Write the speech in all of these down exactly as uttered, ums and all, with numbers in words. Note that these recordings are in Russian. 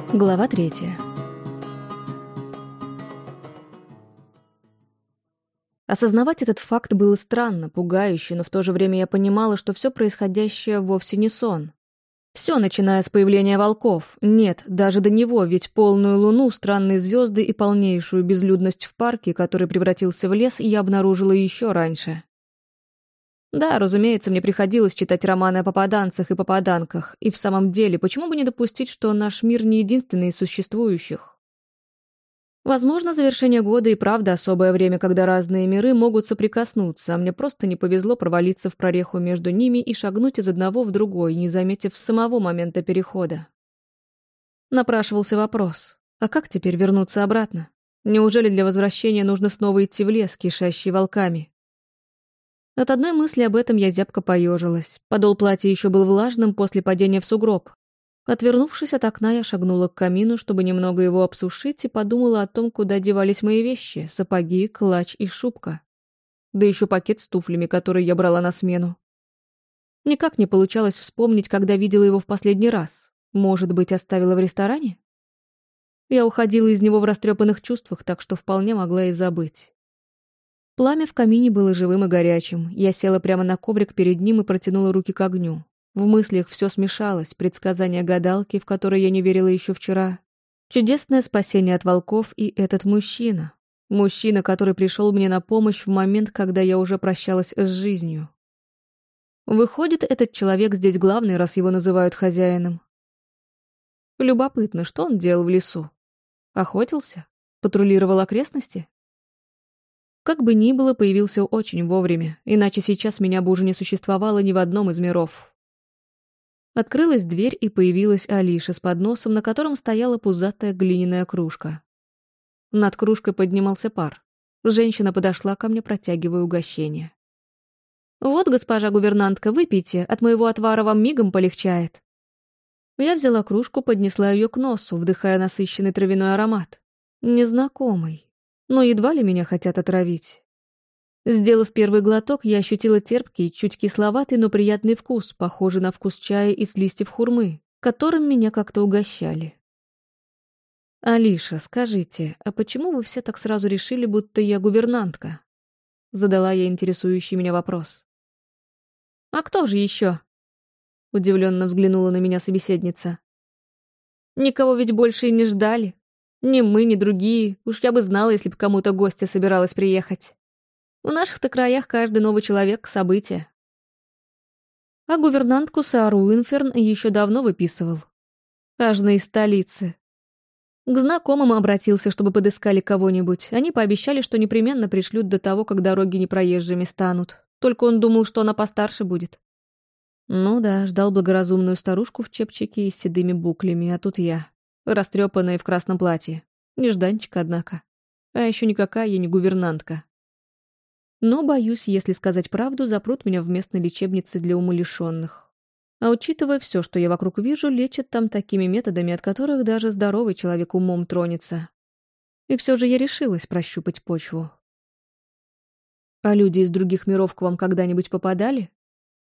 Глава третья. Осознавать этот факт было странно, пугающе, но в то же время я понимала, что все происходящее вовсе не сон. Все, начиная с появления волков. Нет, даже до него, ведь полную луну, странные звезды и полнейшую безлюдность в парке, который превратился в лес, я обнаружила еще раньше. Да, разумеется, мне приходилось читать романы о попаданцах и попаданках, и в самом деле, почему бы не допустить, что наш мир не единственный из существующих? Возможно, завершение года и правда особое время, когда разные миры могут соприкоснуться, а мне просто не повезло провалиться в прореху между ними и шагнуть из одного в другой, не заметив самого момента перехода. Напрашивался вопрос, а как теперь вернуться обратно? Неужели для возвращения нужно снова идти в лес, кишащий волками? От одной мысли об этом я зябко поежилась. Подол платья еще был влажным после падения в сугроб. Отвернувшись от окна, я шагнула к камину, чтобы немного его обсушить, и подумала о том, куда девались мои вещи — сапоги, клатч и шубка. Да еще пакет с туфлями, который я брала на смену. Никак не получалось вспомнить, когда видела его в последний раз. Может быть, оставила в ресторане? Я уходила из него в растрепанных чувствах, так что вполне могла и забыть. Пламя в камине было живым и горячим. Я села прямо на коврик перед ним и протянула руки к огню. В мыслях все смешалось, предсказания гадалки, в которые я не верила еще вчера, чудесное спасение от волков и этот мужчина. Мужчина, который пришел мне на помощь в момент, когда я уже прощалась с жизнью. Выходит, этот человек здесь главный, раз его называют хозяином. Любопытно, что он делал в лесу? Охотился? Патрулировал окрестности? Как бы ни было, появился очень вовремя, иначе сейчас меня бы уже не существовало ни в одном из миров. Открылась дверь, и появилась Алиша с подносом, на котором стояла пузатая глиняная кружка. Над кружкой поднимался пар. Женщина подошла ко мне, протягивая угощение. «Вот, госпожа гувернантка, выпейте, от моего отвара вам мигом полегчает». Я взяла кружку, поднесла ее к носу, вдыхая насыщенный травяной аромат. Незнакомый. Но едва ли меня хотят отравить. Сделав первый глоток, я ощутила терпкий, чуть кисловатый, но приятный вкус, похожий на вкус чая из листьев хурмы, которым меня как-то угощали. «Алиша, скажите, а почему вы все так сразу решили, будто я гувернантка?» Задала я интересующий меня вопрос. «А кто же еще?» Удивленно взглянула на меня собеседница. «Никого ведь больше и не ждали. Ни мы, ни другие. Уж я бы знала, если бы кому-то гостья собиралась приехать. В наших-то краях каждый новый человек — событие. А гувернантку Саару Уинферн еще давно выписывал. Аж из столицы. К знакомым обратился, чтобы подыскали кого-нибудь. Они пообещали, что непременно пришлют до того, как дороги непроезжими станут. Только он думал, что она постарше будет. Ну да, ждал благоразумную старушку в чепчике и с седыми буклями, а тут я, растрепанная в красном платье. Нежданчик, однако. А еще никакая я не гувернантка. Но, боюсь, если сказать правду, запрут меня в местной лечебнице для умалишенных. А учитывая все, что я вокруг вижу, лечат там такими методами, от которых даже здоровый человек умом тронется. И все же я решилась прощупать почву. А люди из других миров к вам когда-нибудь попадали?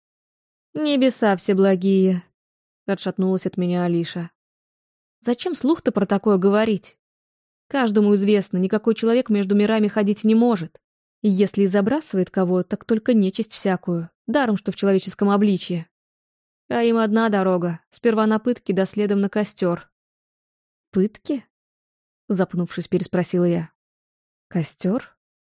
Небеса всеблагие, отшатнулась от меня Алиша. Зачем слух-то про такое говорить? Каждому известно, никакой человек между мирами ходить не может. И если и забрасывает кого, так только нечисть всякую, даром, что в человеческом обличье. А им одна дорога, сперва на пытки, да следом на костер. «Пытки?» — запнувшись, переспросила я. «Костер?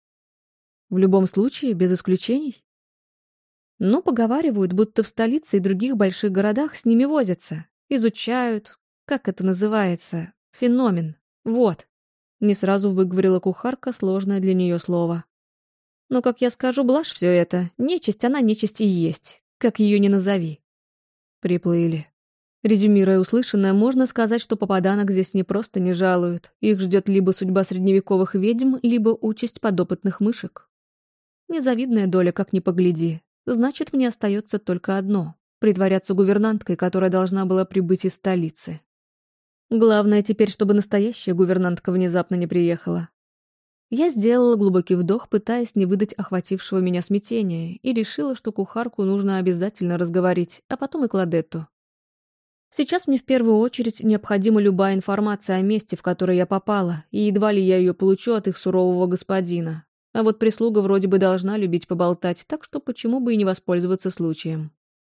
В любом случае, без исключений?» Ну, поговаривают, будто в столице и других больших городах с ними возятся, изучают, как это называется, феномен. Вот. Не сразу выговорила кухарка сложное для нее слово. Но, как я скажу, блажь все это. Нечисть, она нечисть и есть. Как ее ни назови. Приплыли. Резюмируя услышанное, можно сказать, что попаданок здесь не просто не жалуют. Их ждет либо судьба средневековых ведьм, либо участь подопытных мышек. Незавидная доля, как ни погляди. Значит, мне остается только одно — притворяться гувернанткой, которая должна была прибыть из столицы. Главное теперь, чтобы настоящая гувернантка внезапно не приехала. Я сделала глубокий вдох, пытаясь не выдать охватившего меня смятения, и решила, что кухарку нужно обязательно разговорить, а потом и Кладетту. Сейчас мне в первую очередь необходима любая информация о месте, в которое я попала, и едва ли я ее получу от их сурового господина. А вот прислуга вроде бы должна любить поболтать, так что почему бы и не воспользоваться случаем.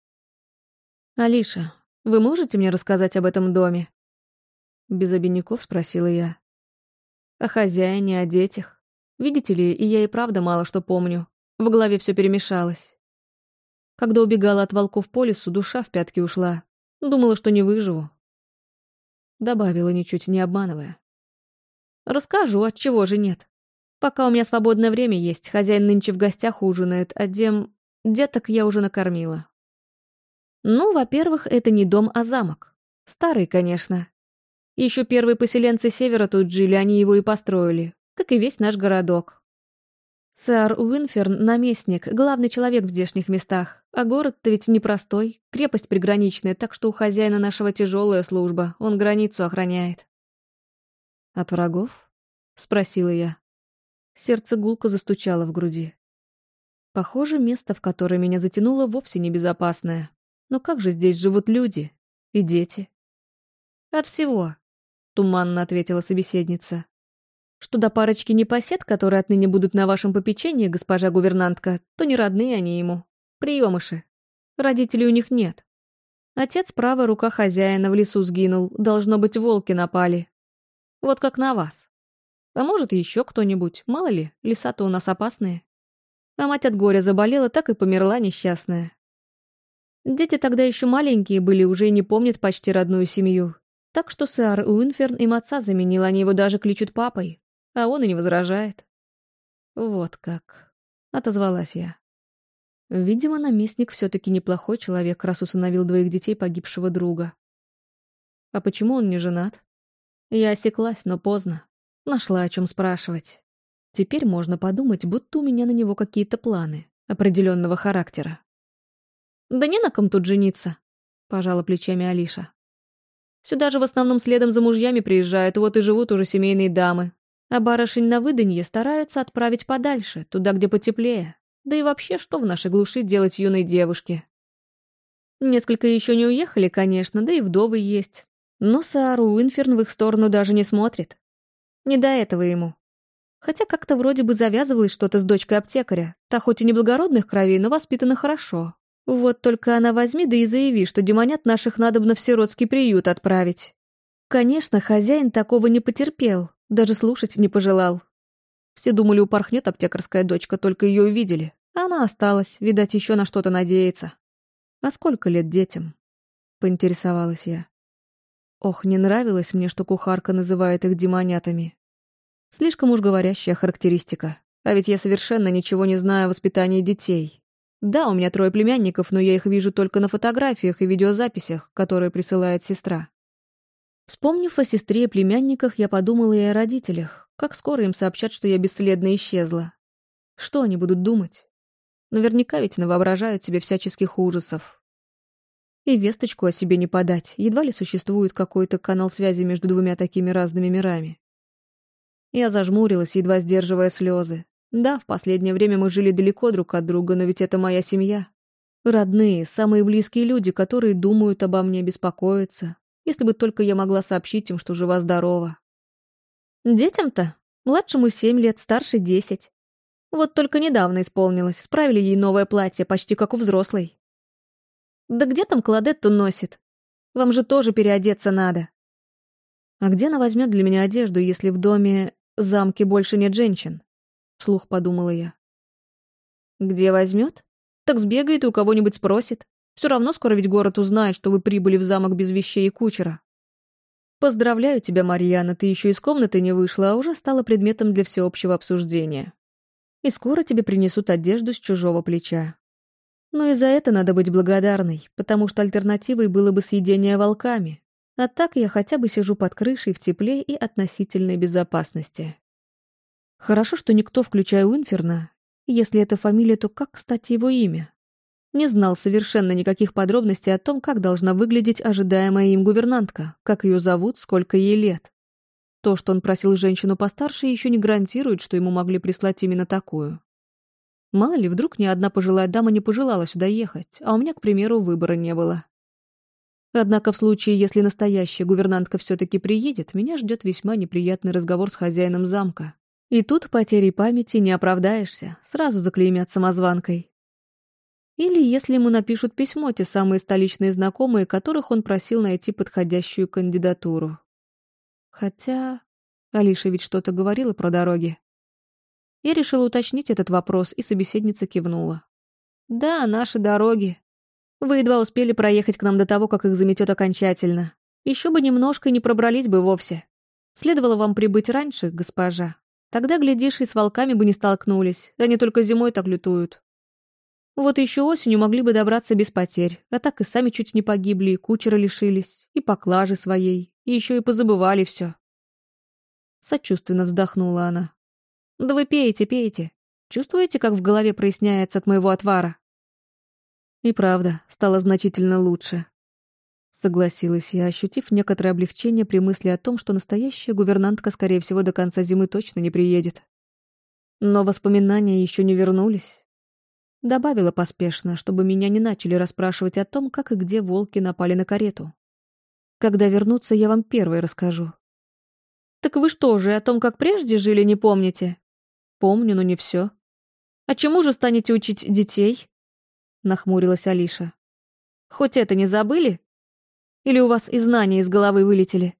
«Алиша, вы можете мне рассказать об этом доме?» Без обиняков спросила я. О хозяине, о детях. Видите ли, и я и правда мало что помню. В голове все перемешалось. Когда убегала от волков по лесу, душа в пятки ушла. Думала, что не выживу. Добавила, ничуть не обманывая. Расскажу, отчего же нет. Пока у меня свободное время есть, хозяин нынче в гостях ужинает, а дем... деток я уже накормила. Ну, во-первых, это не дом, а замок. Старый, конечно. Еще первые поселенцы севера тут жили, они его и построили, как и весь наш городок. Сэр Уинферн — наместник, главный человек в здешних местах. А город-то ведь непростой, крепость приграничная, так что у хозяина нашего тяжелая служба, он границу охраняет. «От врагов?» — спросила я. Сердце гулко застучало в груди. Похоже, место, в которое меня затянуло, вовсе не безопасное. Но как же здесь живут люди и дети? «От всего», — туманно ответила собеседница. «Что до парочки непосед, которые отныне будут на вашем попечении, госпожа гувернантка, то не родные они ему. Приемыши. Родителей у них нет. Отец, правая рука хозяина, в лесу сгинул, должно быть, волки напали. Вот как на вас. А может, еще кто-нибудь, мало ли, леса-то у нас опасные. А мать от горя заболела, так и померла несчастная. Дети тогда еще маленькие были, уже и не помнят почти родную семью. Так что сэр Уинферн им отца заменил, они его даже кличут папой. А он и не возражает. Вот как. Отозвалась я. Видимо, наместник все-таки неплохой человек, раз усыновил двоих детей погибшего друга. А почему он не женат? Я осеклась, но поздно. Нашла о чем спрашивать. Теперь можно подумать, будто у меня на него какие-то планы определенного характера. «Да не на ком тут жениться», — пожала плечами Алиша. «Сюда же в основном следом за мужьями приезжают, вот и живут уже семейные дамы. А барышень на выданье стараются отправить подальше, туда, где потеплее. Да и вообще, что в нашей глуши делать юной девушке? Несколько еще не уехали, конечно, да и вдовы есть. Но сэр Уинферн в их сторону даже не смотрит. Не до этого ему. Хотя как-то вроде бы завязывалось что-то с дочкой аптекаря. Та хоть и не благородных кровей, но воспитана хорошо. Вот только она возьми да и заяви, что демонят наших надобно в сиротский приют отправить. Конечно, хозяин такого не потерпел, даже слушать не пожелал. Все думали, упорхнет аптекарская дочка, только ее увидели. А она осталась, видать, еще на что-то надеется. «А сколько лет детям?» — поинтересовалась я. Ох, не нравилось мне, что кухарка называет их демонятами. Слишком уж говорящая характеристика. А ведь я совершенно ничего не знаю о воспитании детей. Да, у меня трое племянников, но я их вижу только на фотографиях и видеозаписях, которые присылает сестра. Вспомнив о сестре и племянниках, я подумала и о родителях. Как скоро им сообщат, что я бесследно исчезла. Что они будут думать? Наверняка ведь навоображают себе всяческих ужасов. И весточку о себе не подать. Едва ли существует какой-то канал связи между двумя такими разными мирами. Я зажмурилась, едва сдерживая слезы. Да, в последнее время мы жили далеко друг от друга, но ведь это моя семья. Родные, самые близкие люди, которые думают обо мне, беспокоятся. Если бы только я могла сообщить им, что жива-здорова. Детям-то? Младшему семь лет, старшей десять. Вот только недавно исполнилось, справили ей новое платье, почти как у взрослой. Да где там Кладетту носит? Вам же тоже переодеться надо. А где она возьмет для меня одежду, если в доме, замке больше нет женщин? Вслух подумала я. Где возьмет? Так сбегает и у кого-нибудь спросит. Все равно скоро ведь город узнает, что вы прибыли в замок без вещей и кучера. Поздравляю тебя, Марьяна, ты еще из комнаты не вышла, а уже стала предметом для всеобщего обсуждения. И скоро тебе принесут одежду с чужого плеча. Но и за это надо быть благодарной, потому что альтернативой было бы съедение волками. А так я хотя бы сижу под крышей в тепле и относительной безопасности. Хорошо, что никто, включая Уинферна, если это фамилия, то как, кстати, его имя? Не знал совершенно никаких подробностей о том, как должна выглядеть ожидаемая им гувернантка, как ее зовут, сколько ей лет. То, что он просил женщину постарше, еще не гарантирует, что ему могли прислать именно такую. Мало ли, вдруг ни одна пожилая дама не пожелала сюда ехать, а у меня, к примеру, выбора не было. Однако в случае, если настоящая гувернантка все-таки приедет, меня ждет весьма неприятный разговор с хозяином замка. И тут потерей памяти не оправдаешься, сразу заклеймят самозванкой. Или если ему напишут письмо те самые столичные знакомые, которых он просил найти подходящую кандидатуру. Хотя... Алиша ведь что-то говорила про дороги. Я решила уточнить этот вопрос, и собеседница кивнула. «Да, наши дороги. Вы едва успели проехать к нам до того, как их заметет окончательно. Еще бы немножко и не пробрались бы вовсе. Следовало вам прибыть раньше, госпожа. Тогда, глядишь, и с волками бы не столкнулись. Они только зимой так лютуют. Вот еще осенью могли бы добраться без потерь, а так и сами чуть не погибли, и кучера лишились, и поклажи своей, и еще и позабывали все». Сочувственно вздохнула она. «Да вы пейте, пейте. Чувствуете, как в голове проясняется от моего отвара?» И правда, стало значительно лучше. Согласилась я, ощутив некоторое облегчение при мысли о том, что настоящая гувернантка, скорее всего, до конца зимы точно не приедет. Но воспоминания еще не вернулись. Добавила поспешно, чтобы меня не начали расспрашивать о том, как и где волки напали на карету. Когда вернутся, я вам первой расскажу. «Так вы что же, о том, как прежде жили, не помните?» «Помню, но не все». «А чему же станете учить детей?» — нахмурилась Алиша. «Хоть это не забыли? Или у вас и знания из головы вылетели?»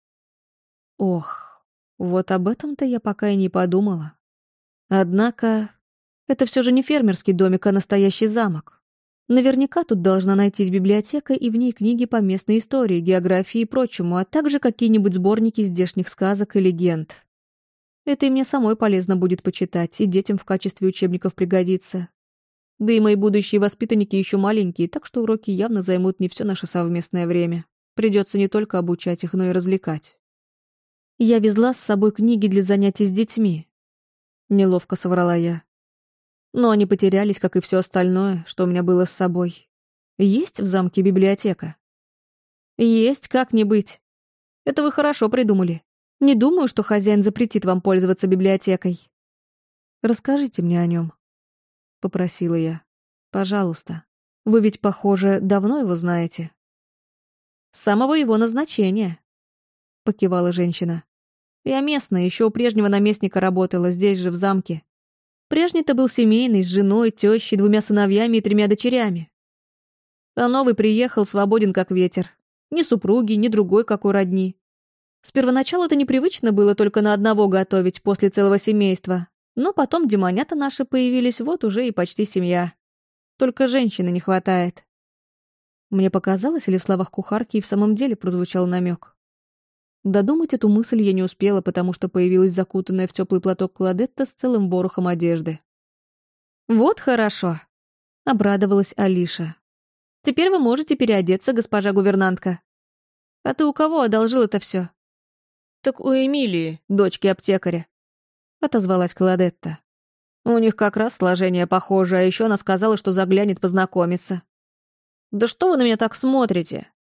Ох, вот об этом-то я пока и не подумала. Однако, это все же не фермерский домик, а настоящий замок. Наверняка тут должна найтись библиотека и в ней книги по местной истории, географии и прочему, а также какие-нибудь сборники здешних сказок и легенд. Это и мне самой полезно будет почитать, и детям в качестве учебников пригодится. Да и мои будущие воспитанники еще маленькие, так что уроки явно займут не все наше совместное время. Придется не только обучать их, но и развлекать. Я везла с собой книги для занятий с детьми. Неловко соврала я. Но они потерялись, как и все остальное, что у меня было с собой. Есть в замке библиотека? Есть, как не быть. Это вы хорошо придумали. Не думаю, что хозяин запретит вам пользоваться библиотекой. Расскажите мне о нем, попросила я. Пожалуйста. Вы ведь, похоже, давно его знаете. С самого его назначения, покивала женщина. Я местная, еще у прежнего наместника работала, здесь же, в замке. Прежний-то был семейный, с женой, тещей, двумя сыновьями и тремя дочерями. А новый приехал, свободен как ветер. Ни супруги, ни другой какой родни. С первоначала-то непривычно было только на одного готовить после целого семейства, но потом демонята наши появились, вот уже и почти семья. Только женщины не хватает. Мне показалось, или в словах кухарки и в самом деле прозвучал намек. Додумать эту мысль я не успела, потому что появилась закутанная в теплый платок Кладетта с целым ворохом одежды. «Вот хорошо», — обрадовалась Алиша. «Теперь вы можете переодеться, госпожа гувернантка. А ты у кого одолжил это все?» «Так у Эмилии, дочки аптекаря», — отозвалась Кладетта. «У них как раз сложение похоже, а еще она сказала, что заглянет познакомиться». «Да что вы на меня так смотрите?